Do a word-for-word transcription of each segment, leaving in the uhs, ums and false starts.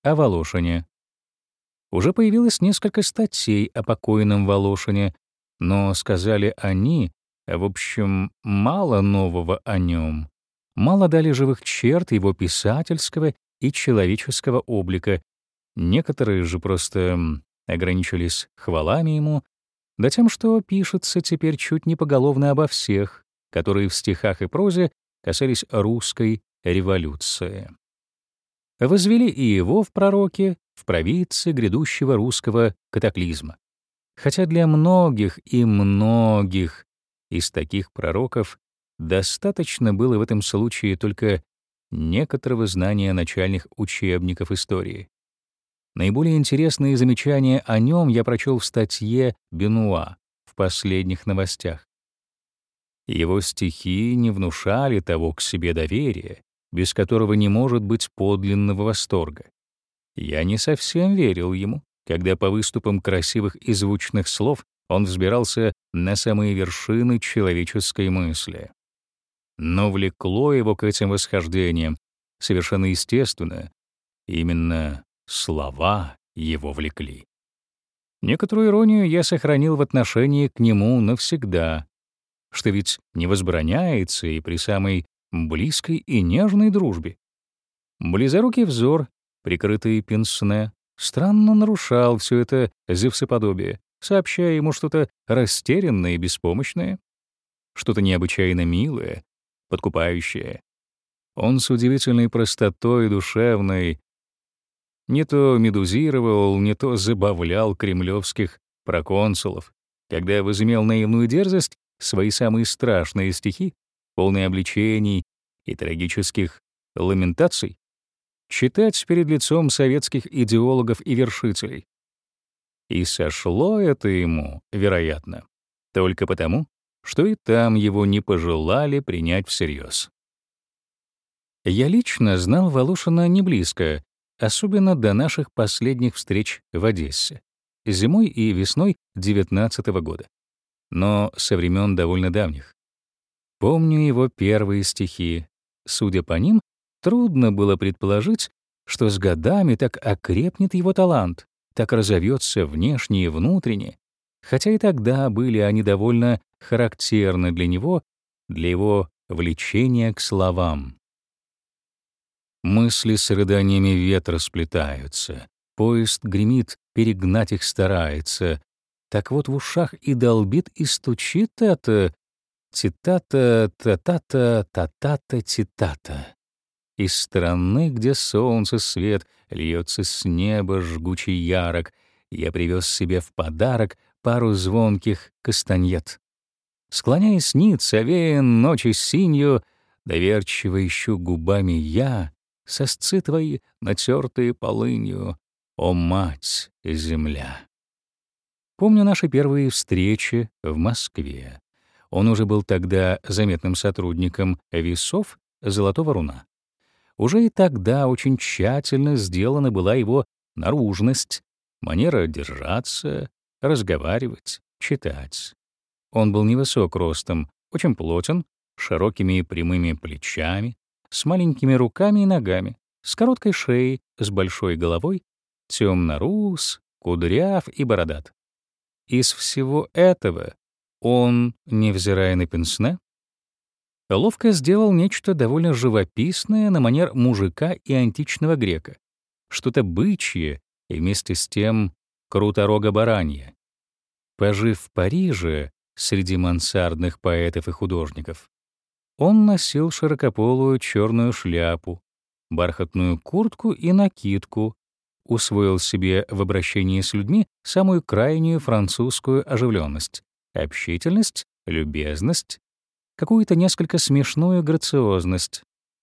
о Волошине. Уже появилось несколько статей о покойном Волошине, но, сказали они, в общем, мало нового о нем. Мало дали живых черт его писательского и человеческого облика. Некоторые же просто м, ограничились хвалами ему, да тем, что пишется теперь чуть не поголовно обо всех, которые в стихах и прозе касались русской революции. Возвели и его в пророки, в провидцы грядущего русского катаклизма. Хотя для многих и многих из таких пророков достаточно было в этом случае только некоторого знания начальных учебников истории. Наиболее интересные замечания о нем я прочел в статье Бенуа в последних новостях. Его стихи не внушали того к себе доверия, без которого не может быть подлинного восторга. Я не совсем верил ему, когда по выступам красивых и звучных слов он взбирался на самые вершины человеческой мысли. Но влекло его к этим восхождениям, совершенно естественно, именно слова его влекли. Некоторую иронию я сохранил в отношении к нему навсегда, что ведь не возбраняется и при самой близкой и нежной дружбе. Близорукий взор, прикрытый пенсне, странно нарушал все это зевсоподобие, сообщая ему что-то растерянное и беспомощное, что-то необычайно милое, подкупающее. Он с удивительной простотой душевной не то медузировал, не то забавлял кремлевских проконсулов, когда возымел наивную дерзость свои самые страшные стихи, полные обличений и трагических ламентаций, читать перед лицом советских идеологов и вершителей. И сошло это ему, вероятно, только потому, что и там его не пожелали принять всерьез. Я лично знал Волошина не близко, особенно до наших последних встреч в Одессе, зимой и весной девятнадцатого года, но со времен довольно давних. Помню его первые стихи. Судя по ним, трудно было предположить, что с годами так окрепнет его талант, так разовьется внешне и внутренне, хотя и тогда были они довольно характерны для него, для его влечения к словам. Мысли с рыданиями ветра сплетаются, поезд гремит, перегнать их старается. Так вот в ушах и долбит, и стучит это титата, та-та-та, та-та-та, титата. Из страны, где солнце свет льется с неба жгучий ярок, я привез себе в подарок пару звонких кастаньет. Склоняясь ниц, овеян ночи синью, доверчиво ищу губами я сосцы твои, натертые полынью, о, мать земля. Помню наши первые встречи в Москве. Он уже был тогда заметным сотрудником весов «Золотого руна». Уже и тогда очень тщательно сделана была его наружность, манера держаться, разговаривать, читать. Он был невысок ростом, очень плотен, широкими и прямыми плечами, с маленькими руками и ногами, с короткой шеей, с большой головой, темно-рус, кудряв и бородат. Из всего этого он, невзирая на пенсне, ловко сделал нечто довольно живописное на манер мужика и античного грека, что-то бычье и вместе с тем круторого баранье. Пожив в Париже среди мансардных поэтов и художников, он носил широкополую черную шляпу, бархатную куртку и накидку, усвоил себе в обращении с людьми самую крайнюю французскую оживленность, общительность, любезность, какую-то несколько смешную грациозность.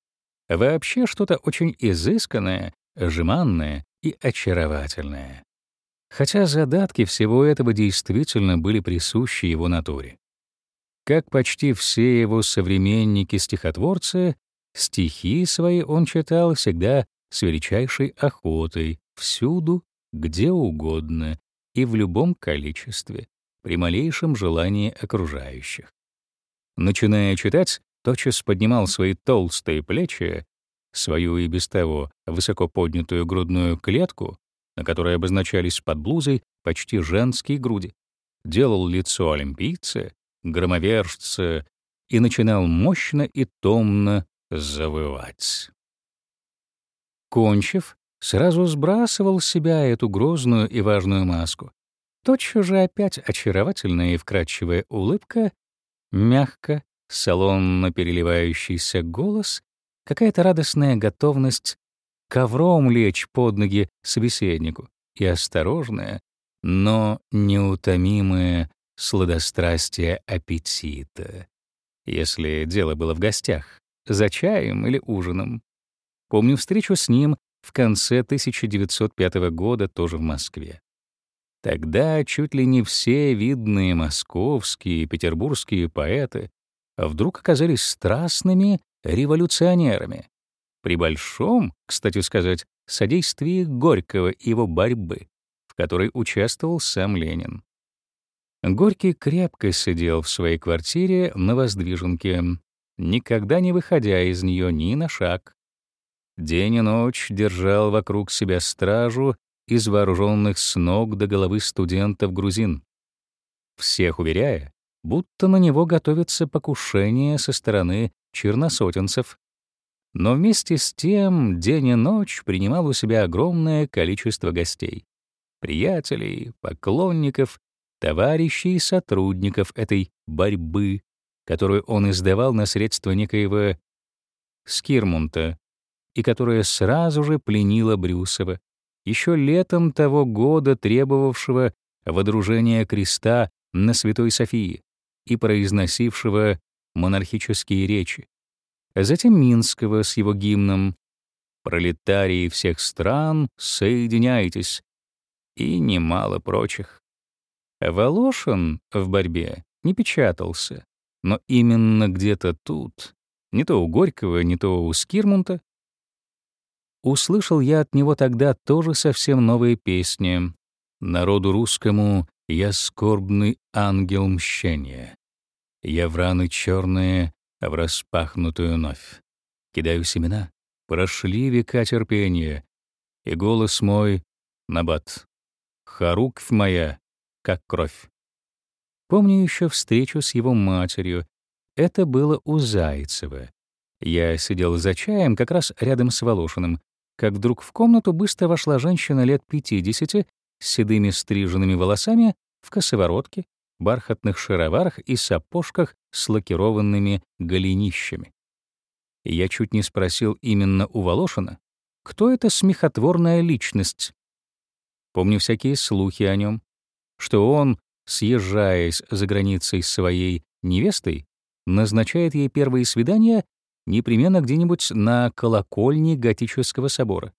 Вообще что-то очень изысканное, жеманное и очаровательное. Хотя задатки всего этого действительно были присущи его натуре. Как почти все его современники-стихотворцы, стихи свои он читал всегда с величайшей охотой, всюду, где угодно и в любом количестве, при малейшем желании окружающих. Начиная читать, тотчас поднимал свои толстые плечи, свою и без того высоко поднятую грудную клетку, на которой обозначались под блузой почти женские груди, делал лицо олимпийца, громовержца и начинал мощно и томно завывать. Кончив, сразу сбрасывал с себя эту грозную и важную маску. Тотчас же опять очаровательная и вкрадчивая улыбка, мягко, салонно переливающийся голос, какая-то радостная готовность ковром лечь под ноги собеседнику и осторожное, но неутомимое сладострастие аппетита, если дело было в гостях, за чаем или ужином. Помню встречу с ним в конце тысяча девятьсот пятого года тоже в Москве. Тогда чуть ли не все видные московские и петербургские поэты вдруг оказались страстными революционерами, при большом, кстати сказать, содействии Горького и его борьбы, в которой участвовал сам Ленин. Горький крепко сидел в своей квартире на Воздвиженке, никогда не выходя из нее ни на шаг. День и ночь держал вокруг себя стражу из вооруженных с ног до головы студентов-грузин, всех уверяя, будто на него готовится покушение со стороны черносотенцев. Но вместе с тем день и ночь принимал у себя огромное количество гостей, приятелей, поклонников, товарищей и сотрудников этой борьбы, которую он издавал на средства некоего Скирмунта, и которая сразу же пленила Брюсова, еще летом того года требовавшего водружения креста на Святой Софии и произносившего монархические речи, а затем Минского с его гимном «Пролетарии всех стран, соединяйтесь» и немало прочих. Волошин в борьбе не печатался, но именно где-то тут, не то у Горького, не то у Скирмунта, услышал я от него тогда тоже совсем новые песни. Народу русскому я скорбный ангел мщения. Я в раны черные, в распахнутую новь. Кидаю семена, прошли века терпения, и голос мой — набат. Харуквь моя, как кровь. Помню еще встречу с его матерью. Это было у Зайцева. Я сидел за чаем как раз рядом с Волошиным, как вдруг в комнату быстро вошла женщина лет пятидесяти с седыми стриженными волосами, в косоворотке, бархатных шароварах и сапожках с лакированными голенищами. И я чуть не спросил именно у Волошина, кто эта смехотворная личность. Помню всякие слухи о нем, что он, съезжаясь за границей с своей невестой, назначает ей первые свидания непременно где-нибудь на колокольне готического собора,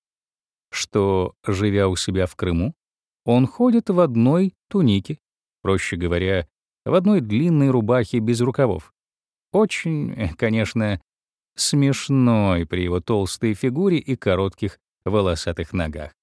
что, живя у себя в Крыму, он ходит в одной тунике, проще говоря, в одной длинной рубахе без рукавов. Очень, конечно, смешной при его толстой фигуре и коротких волосатых ногах.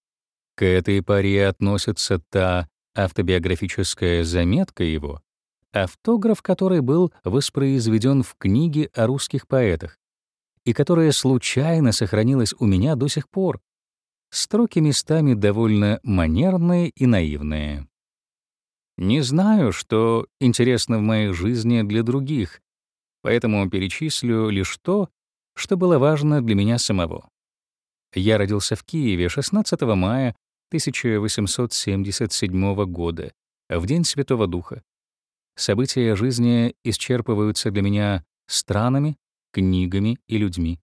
К этой паре относится та автобиографическая заметка его, автограф которой был воспроизведен в книге о русских поэтах и которая случайно сохранилась у меня до сих пор. Строки местами довольно манерные и наивные. Не знаю, что интересно в моей жизни для других, поэтому перечислю лишь то, что было важно для меня самого. Я родился в Киеве шестнадцатого мая тысяча восемьсот семьдесят седьмого года, в День Святого Духа. События жизни исчерпываются для меня странами, книгами и людьми.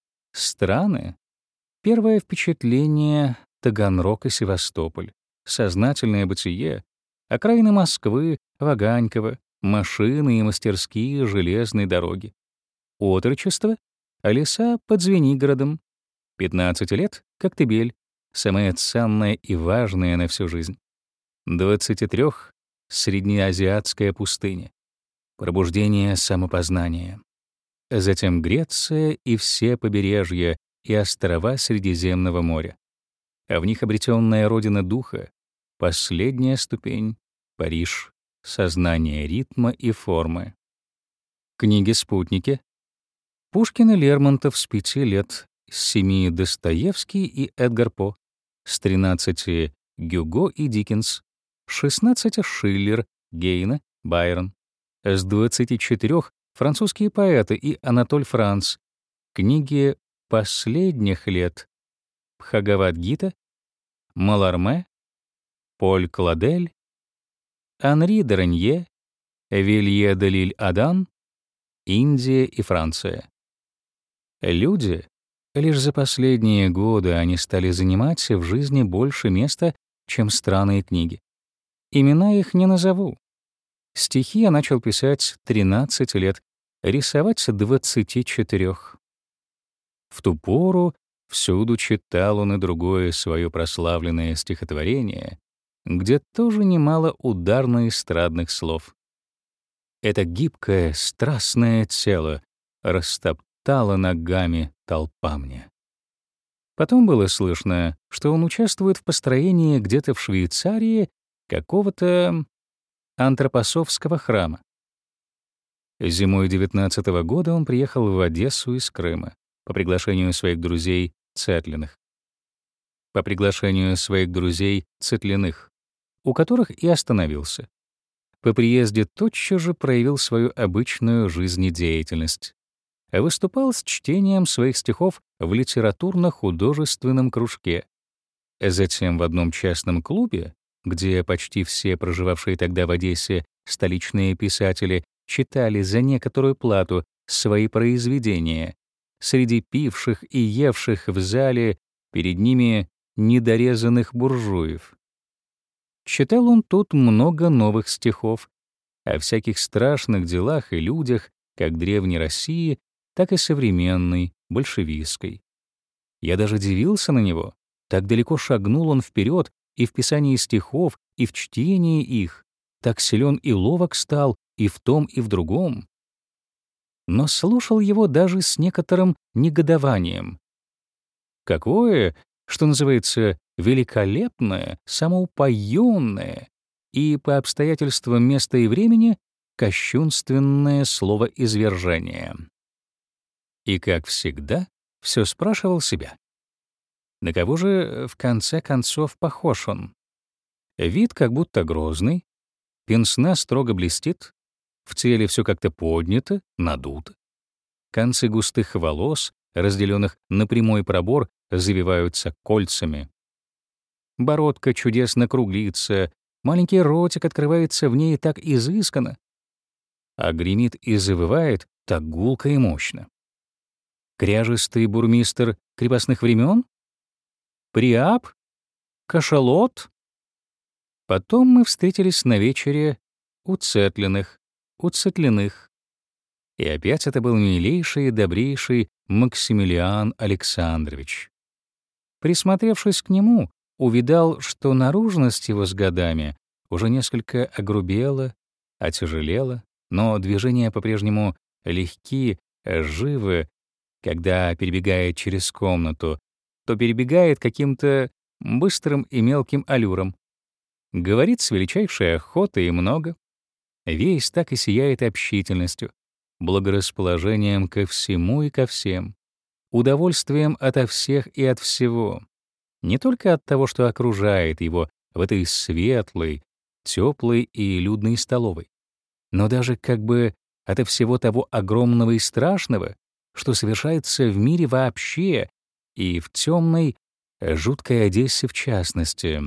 Страны. Первое впечатление — Таганрог и Севастополь, сознательное бытие, окраины Москвы, Ваганьково, машины и мастерские железной дороги. Отрочество — леса под Звенигородом. пятнадцать лет — Коктебель, самое ценное и важное на всю жизнь. двадцати трёх — Среднеазиатская пустыня. Пробуждение самопознания. Затем Греция и все побережья и острова Средиземного моря. А в них обретенная родина духа, последняя ступень — Париж, сознание ритма и формы. Книги-спутники. Пушкин и Лермонтов с пяти лет, с семи Достоевский и Эдгар По, с тринадцати Гюго и Диккенс, с шестнадцати Шиллер, Гейне, Байрон, с двадцати четырёх французские поэты и Анатоль Франц, книги последних лет Бхагавад-гита, Маларме, Поль Кладель, Анри де Ренье, Вилье де Лиль-Адан, Индия и Франция. Люди, лишь за последние годы они стали занимать в жизни больше места, чем страны и книги. Имена их не назову. Стихи я начал писать с тринадцати лет, рисовать с двадцати четырёх. В ту пору всюду читал он и другое свое прославленное стихотворение, где тоже немало ударно-эстрадных слов. Это гибкое, страстное тело растоптало ногами толпа мне. Потом было слышно, что он участвует в построении где-то в Швейцарии какого-то антропософского храма. Зимой девятнадцатого года он приехал в Одессу из Крыма по приглашению своих друзей Цетлиных. По приглашению своих друзей Цетлиных, у которых и остановился. По приезде тотчас же проявил свою обычную жизнедеятельность. Выступал с чтением своих стихов в литературно-художественном кружке. Затем в одном частном клубе, где почти все проживавшие тогда в Одессе столичные писатели читали за некоторую плату свои произведения, среди пивших и евших в зале перед ними недорезанных буржуев. Читал он тут много новых стихов о всяких страшных делах и людях, как древней России, так и современной, большевистской. Я даже дивился на него. Так далеко шагнул он вперед и в писании стихов, и в чтении их. Так силен и ловок стал и в том, и в другом. Но слушал его даже с некоторым негодованием. Какое, что называется, великолепное, самоупоенное и по обстоятельствам места и времени кощунственное словоизвержение. И, как всегда, все спрашивал себя. На кого же, в конце концов, похож он? Вид как будто грозный, пенсне строго блестит, в теле все как-то поднято, надуто. Концы густых волос, разделенных на прямой пробор, завиваются кольцами. Бородка чудесно круглится, маленький ротик открывается в ней так изысканно, а гремит и завывает так гулко и мощно. Кряжистый бурмистр крепостных времен? Приап? Кашалот? Потом мы встретились на вечере у Цетлиных, у Цетлиных. И опять это был милейший и добрейший Максимилиан Александрович. Присмотревшись к нему, увидал, что наружность его с годами уже несколько огрубела, отяжелела, но движения по-прежнему легки, живы. Когда перебегает через комнату, то перебегает каким-то быстрым и мелким аллюром. Говорит с величайшей охотой и много. Весь так и сияет общительностью, благорасположением ко всему и ко всем, удовольствием ото всех и от всего. Не только от того, что окружает его в этой светлой, теплой и людной столовой, но даже как бы ото всего того огромного и страшного, что совершается в мире вообще и в темной, жуткой Одессе в частности.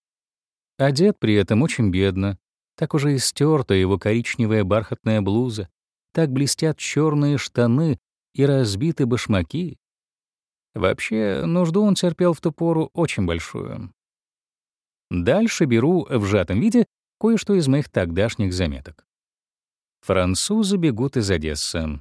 Одет при этом очень бедно, так уже истерта его коричневая бархатная блуза, так блестят черные штаны и разбиты башмаки. Вообще, нужду он терпел в ту пору очень большую. Дальше беру в сжатом виде кое-что из моих тогдашних заметок. Французы бегут из Одессы.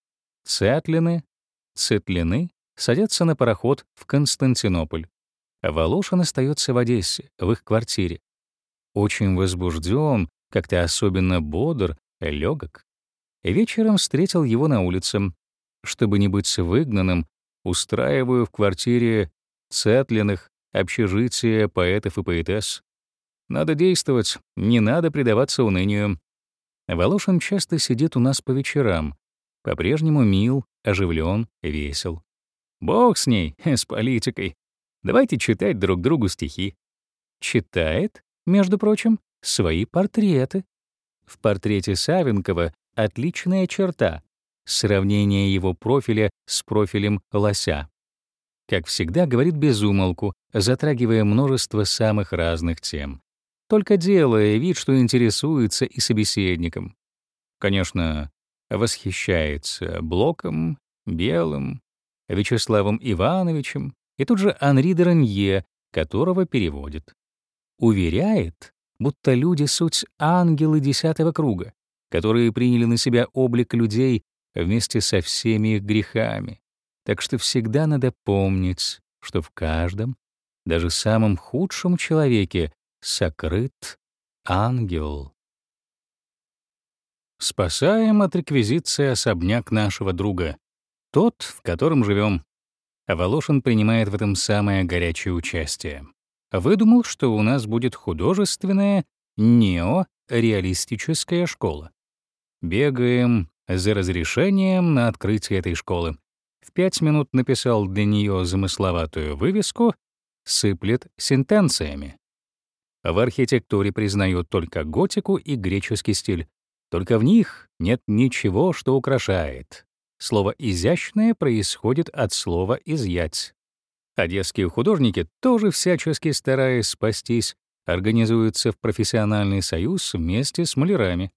Цетлины, Цетлины садятся на пароход в Константинополь. Волошин остается в Одессе, в их квартире. Очень возбужден, как-то особенно бодр, легок. Вечером встретил его на улице. Чтобы не быть выгнанным, устраиваю в квартире Цетлиных общежитие поэтов и поэтесс. Надо действовать, не надо предаваться унынию. Волошин часто сидит у нас по вечерам, по-прежнему мил, оживлен, весел. Бог с ней, с политикой. Давайте читать друг другу стихи. Читает, между прочим, свои портреты. В портрете Савенкова отличная черта — сравнение его профиля с профилем лося. Как всегда, говорит без умолку, затрагивая множество самых разных тем, только делая вид, что интересуется и собеседником. Конечно, восхищается Блоком, Белым, Вячеславом Ивановичем и тут же Анри де Ранье, которого переводит. Уверяет, будто люди — суть ангелы десятого круга, которые приняли на себя облик людей вместе со всеми их грехами. Так что всегда надо помнить, что в каждом, даже самом худшем человеке, сокрыт ангел. Спасаем от реквизиции особняк нашего друга, тот, в котором живем. Волошин принимает в этом самое горячее участие. Выдумал, что у нас будет художественная неореалистическая школа. Бегаем за разрешением на открытие этой школы. В пять минут написал для нее замысловатую вывеску, сыплет сентенциями. В архитектуре признают только готику и греческий стиль. Только в них нет ничего, что украшает. Слово «изящное» происходит от слова «изъять». Одесские художники, тоже всячески стараясь спастись, организуются в профессиональный союз вместе с малярами.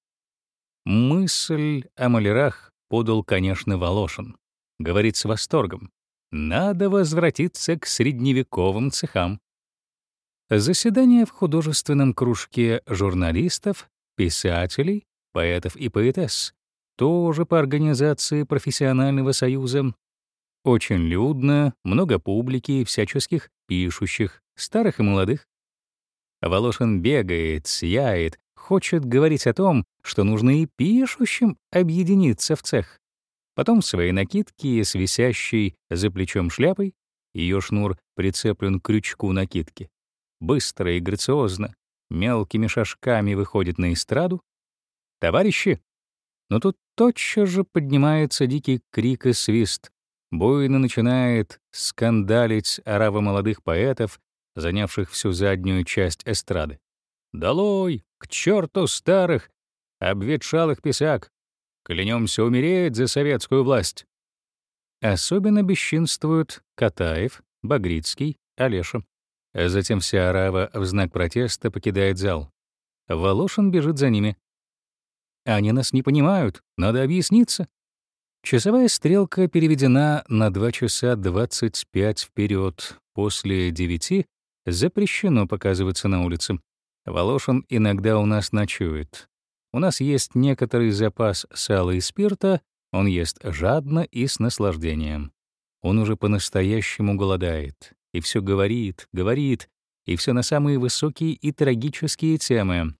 Мысль о малярах подал, конечно, Волошин. Говорит с восторгом: надо возвратиться к средневековым цехам. Заседания в художественном кружке журналистов, писателей, поэтов и поэтесс, тоже по организации профессионального союза. Очень людно, много публики и всяческих пишущих, старых и молодых. Волошин бегает, сияет, хочет говорить о том, что нужно и пишущим объединиться в цех. Потом в своей накидке с висящей за плечом шляпой, ее шнур прицеплен к крючку накидки, быстро и грациозно, мелкими шажками выходит на эстраду. «Товарищи!» Но тут тотчас же поднимается дикий крик и свист. Буйно начинает скандалить орава молодых поэтов, занявших всю заднюю часть эстрады. «Долой! К черту старых, обветшалых писак! Клянемся умереть за советскую власть!» Особенно бесчинствуют Катаев, Багрицкий, Олеша. Затем вся орава в знак протеста покидает зал. Волошин бежит за ними. «Они нас не понимают, надо объясниться». Часовая стрелка переведена на два часа двадцать пять вперед. После девяти запрещено показываться на улице. Волошин иногда у нас ночует. У нас есть некоторый запас сала и спирта, он ест жадно и с наслаждением. Он уже по-настоящему голодает. И все говорит, говорит, и все на самые высокие и трагические темы.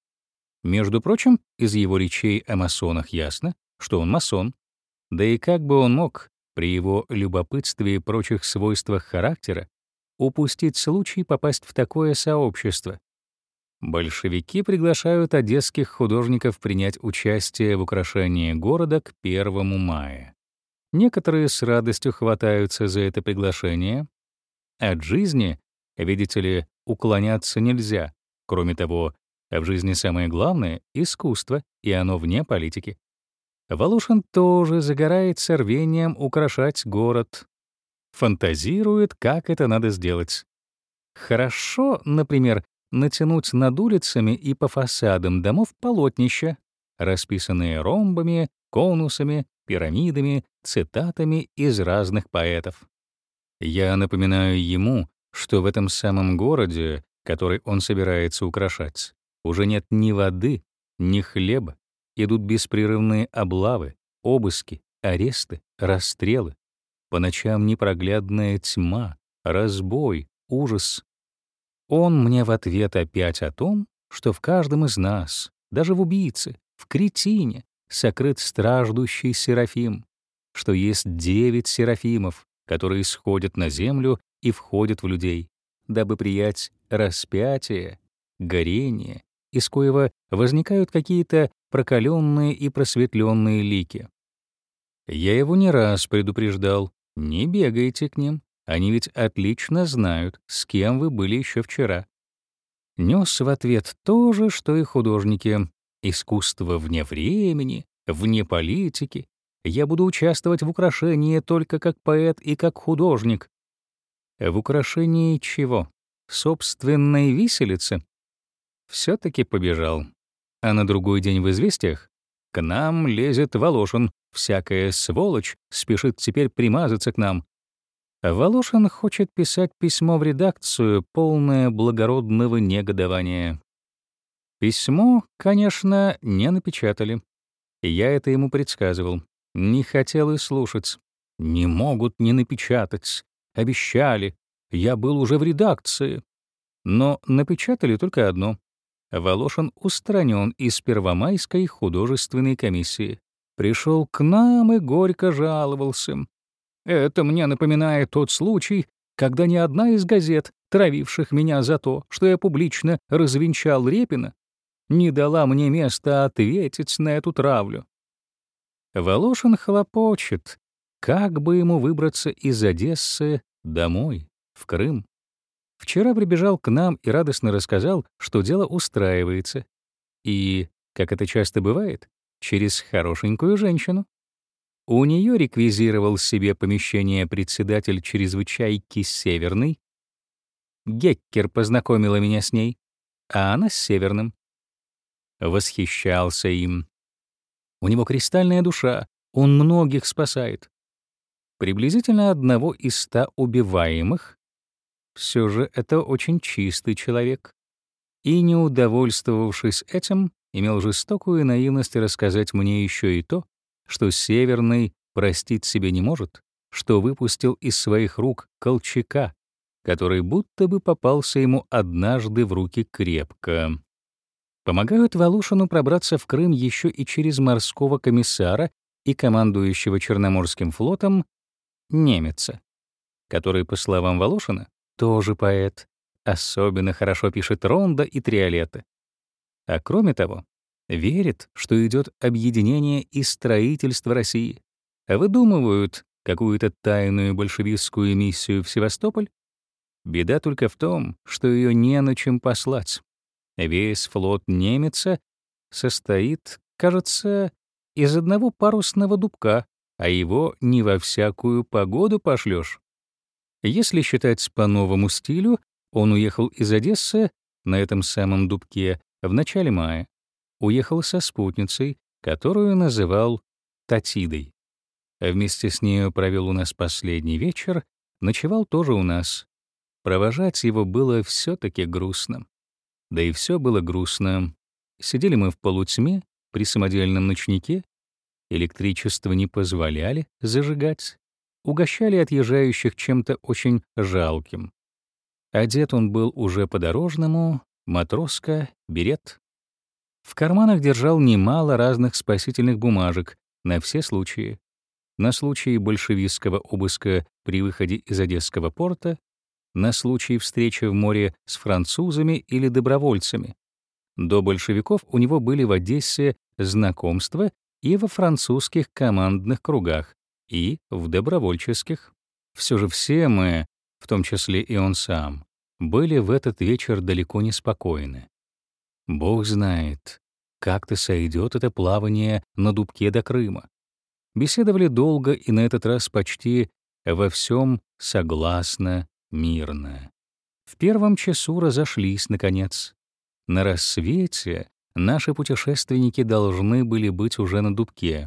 Между прочим, из его речей о масонах ясно, что он масон. Да и как бы он мог, при его любопытстве и прочих свойствах характера, упустить случай попасть в такое сообщество? Большевики приглашают одесских художников принять участие в украшении города к первому мая. Некоторые с радостью хватаются за это приглашение. От жизни, видите ли, уклоняться нельзя. Кроме того, в жизни самое главное — искусство, и оно вне политики. Волошин тоже загорает с рвением украшать город. Фантазирует, как это надо сделать. Хорошо, например, натянуть над улицами и по фасадам домов полотнища, расписанные ромбами, конусами, пирамидами, цитатами из разных поэтов. Я напоминаю ему, что в этом самом городе, который он собирается украшать, уже нет ни воды, ни хлеба, идут беспрерывные облавы, обыски, аресты, расстрелы. По ночам непроглядная тьма, разбой, ужас. Он мне в ответ опять о том, что в каждом из нас, даже в убийце, в кретине, сокрыт страждущий серафим, что есть девять серафимов, которые сходят на землю и входят в людей, дабы приять распятие, горение, из коего возникают какие-то прокаленные и просветленные лики. Я его не раз предупреждал, Не бегайте к ним, они ведь отлично знают, с кем вы были еще вчера. Нес в ответ то же, что и художники. Искусство вне времени, вне политики. Я буду участвовать в украшении только как поэт и как художник. В украшении чего? Собственной виселицы? Все-таки побежал. А на другой день в «Известиях» к нам лезет Волошин, всякая сволочь спешит теперь примазаться к нам. Волошин хочет писать письмо в редакцию, полное благородного негодования. Письмо, конечно, не напечатали. Я это ему предсказывал. Не хотел и слушать. Не могут не напечатать. Обещали. Я был уже в редакции. Но напечатали только одно. Волошин устранен из Первомайской художественной комиссии. Пришел к нам и горько жаловался. Это мне напоминает тот случай, когда ни одна из газет, травивших меня за то, что я публично развенчал Репина, не дала мне места ответить на эту травлю. Волошин хлопочет, как бы ему выбраться из Одессы домой, в Крым. Вчера прибежал к нам и радостно рассказал, что дело устраивается. И, как это часто бывает, через хорошенькую женщину. У нее реквизировал себе помещение председатель чрезвычайки Северный. Геккер познакомила меня с ней, а она с Северным. Восхищался им. У него кристальная душа, он многих спасает. Приблизительно одного из ста убиваемых. Все же это очень чистый человек. И, не удовольствовавшись этим, имел жестокую наивность рассказать мне еще и то, что Северный простить себе не может, что выпустил из своих рук Колчака, который будто бы попался ему однажды в руки крепко. Помогают Волошину пробраться в Крым еще и через морского комиссара и командующего Черноморским флотом немеца, который, по словам Волошина, тоже поэт, особенно хорошо пишет рондо и триолеты. А кроме того, верит, что идет объединение и строительство России, выдумывают какую-то тайную большевистскую миссию в Севастополь. Беда только в том, что ее не на чем послать. Весь флот немеца состоит, кажется, из одного парусного дубка, а его не во всякую погоду пошлешь. Если считать по новому стилю, он уехал из Одессы на этом самом дубке в начале мая. Уехал со спутницей, которую называл Татидой. Вместе с нею провел у нас последний вечер, ночевал тоже у нас. Провожать его было все-таки грустно. Да и все было грустно. Сидели мы в полутьме при самодельном ночнике, электричество не позволяли зажигать, угощали отъезжающих чем-то очень жалким. Одет он был уже по-дорожному, матроска, берет. В карманах держал немало разных спасительных бумажек на все случаи. На случай большевистского обыска при выходе из Одесского порта, на случай встречи в море с французами или добровольцами. До большевиков у него были в Одессе знакомства и во французских командных кругах, и в добровольческих. Все же все мы, в том числе и он сам, были в этот вечер далеко не спокойны. Бог знает, как-то сойдет это плавание на дубке до Крыма. Беседовали долго и на этот раз почти во всем согласно, мирно. В первом часу разошлись, наконец. На рассвете наши путешественники должны были быть уже на дубке.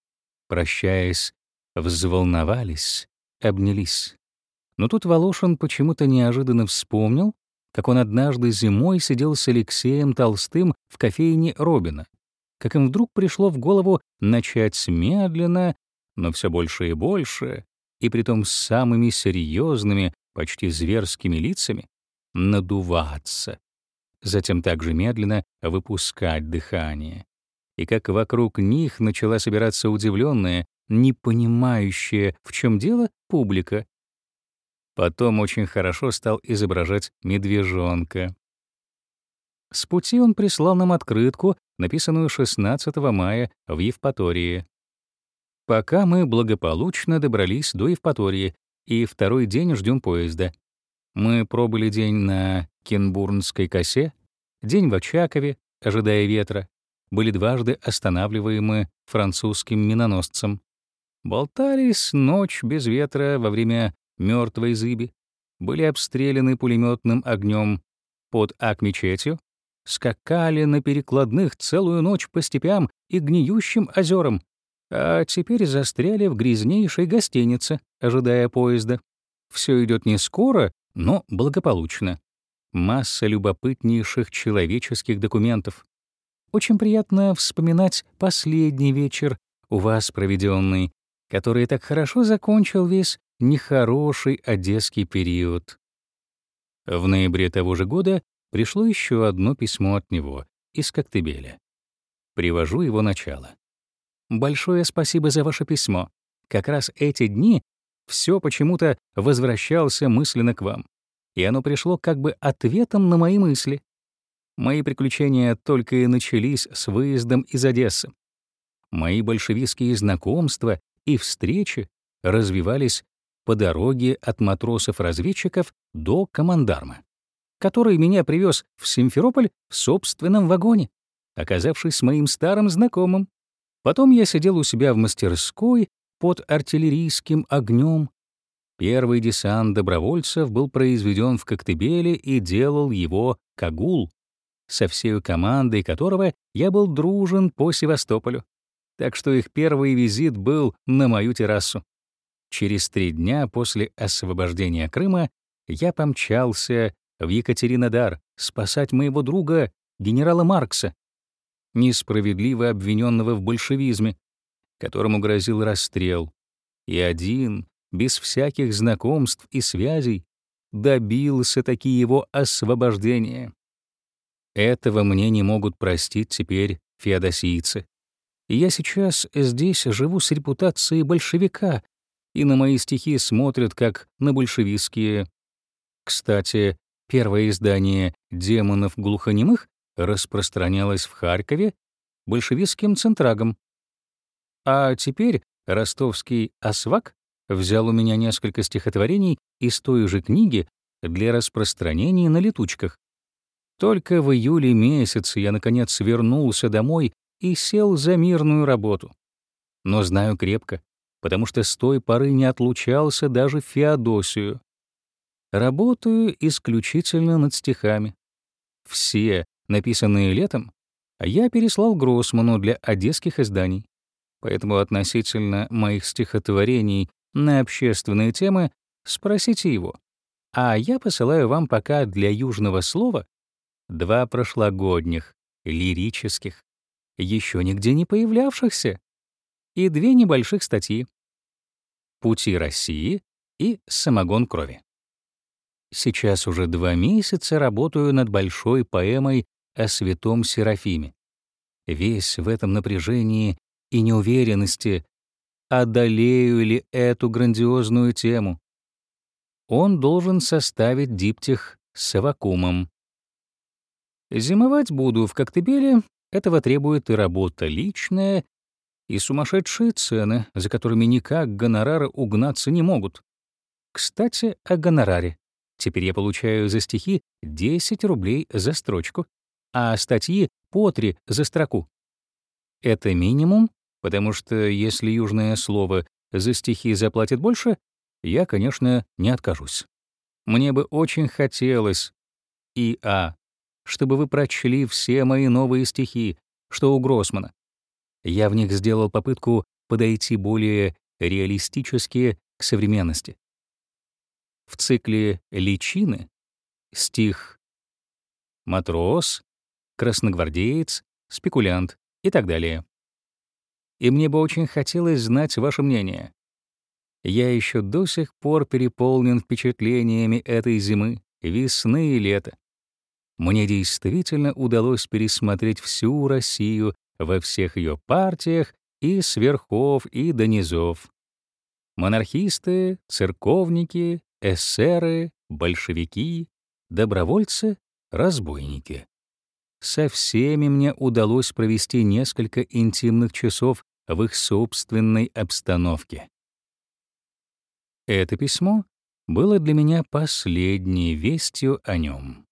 Прощаясь, взволновались, обнялись. Но тут Волошин почему-то неожиданно вспомнил, как он однажды зимой сидел с Алексеем Толстым в кофейне Робина, как им вдруг пришло в голову начать медленно, но все больше и больше, и притом с самыми серьезными, почти зверскими лицами, надуваться, затем также медленно выпускать дыхание. И как вокруг них начала собираться удивленная, не понимающая, в чем дело, публика. Потом очень хорошо стал изображать медвежонка. С пути он прислал нам открытку, написанную шестнадцатого мая в Евпатории. пока мы благополучно добрались до Евпатории и второй день ждем поезда. Мы пробыли день на Кенбурнской косе, день в Очакове, ожидая ветра, были дважды останавливаемы французским миноносцем. Болтались ночь без ветра во время мертвой зыби, были обстреляны пулеметным огнем под Ак-мечетью, скакали на перекладных целую ночь по степям и гниющим озерам, а теперь застряли в грязнейшей гостинице, ожидая поезда. Все идет не скоро, но благополучно. Масса любопытнейших человеческих документов. Очень приятно вспоминать последний вечер, у вас проведенный, который так хорошо закончил весь нехороший одесский период. В ноябре того же года пришло еще одно письмо от него из Коктебеля. Привожу его начало. «Большое спасибо за ваше письмо. Как раз эти дни все почему-то возвращался мысленно к вам, и оно пришло как бы ответом на мои мысли. Мои приключения только и начались с выездом из Одессы. Мои большевистские знакомства и встречи развивались по дороге от матросов-разведчиков до командарма, который меня привез в Симферополь в собственном вагоне, оказавшись моим старым знакомым. Потом я сидел у себя в мастерской под артиллерийским огнем. Первый десант добровольцев был произведен в Коктебеле и делал его Кагул, со всей командой которого я был дружен по Севастополю. Так что их первый визит был на мою террасу. Через три дня после освобождения Крыма я помчался в Екатеринодар спасать моего друга, генерала Маркса, несправедливо обвиненного в большевизме, которому грозил расстрел, и один, без всяких знакомств и связей, добился таки его освобождения. Этого мне не могут простить теперь феодосийцы. И я сейчас здесь живу с репутацией большевика, и на мои стихи смотрят как на большевистские. Кстати, первое издание «Демонов глухонемых» распространялось в Харькове большевистским центрагом. А теперь ростовский «Освак» взял у меня несколько стихотворений из той же книги для распространения на летучках. Только в июле месяце я, наконец, вернулся домой и сел за мирную работу. Но знаю крепко, потому что с той поры не отлучался даже в Феодосию. Работаю исключительно над стихами. Все, написанные летом, я переслал Гроссману для одесских изданий. Поэтому относительно моих стихотворений на общественные темы спросите его. А я посылаю вам пока для южного слова два прошлогодних, лирических, еще нигде не появлявшихся, и две небольших статьи «Пути России» и «Самогон крови». Сейчас уже два месяца работаю над большой поэмой о святом Серафиме. Весь в этом напряжении и неуверенности, одолею ли эту грандиозную тему. Он должен составить диптих с Аввакумом. Зимовать буду в Коктебеле, этого требует и работа личная, и сумасшедшие цены, за которыми никак гонорары угнаться не могут. Кстати, о гонораре. Теперь я получаю за стихи десять рублей за строчку, а статьи по три за строку. Это минимум, потому что если южное слово за стихи заплатит больше, я, конечно, не откажусь. Мне бы очень хотелось, и а, чтобы вы прочли все мои новые стихи, что у Гроссмана. Я в них сделал попытку подойти более реалистически к современности. В цикле «Личины» стих «Матрос», «Красногвардеец», «Спекулянт» и так далее. И мне бы очень хотелось знать ваше мнение. Я еще до сих пор переполнен впечатлениями этой зимы, весны и лета. Мне действительно удалось пересмотреть всю Россию во всех ее партиях и с верхов и до низов. Монархисты, церковники, эсеры, большевики, добровольцы, разбойники. Со всеми мне удалось провести несколько интимных часов в их собственной обстановке. Это письмо было для меня последней вестью о нем.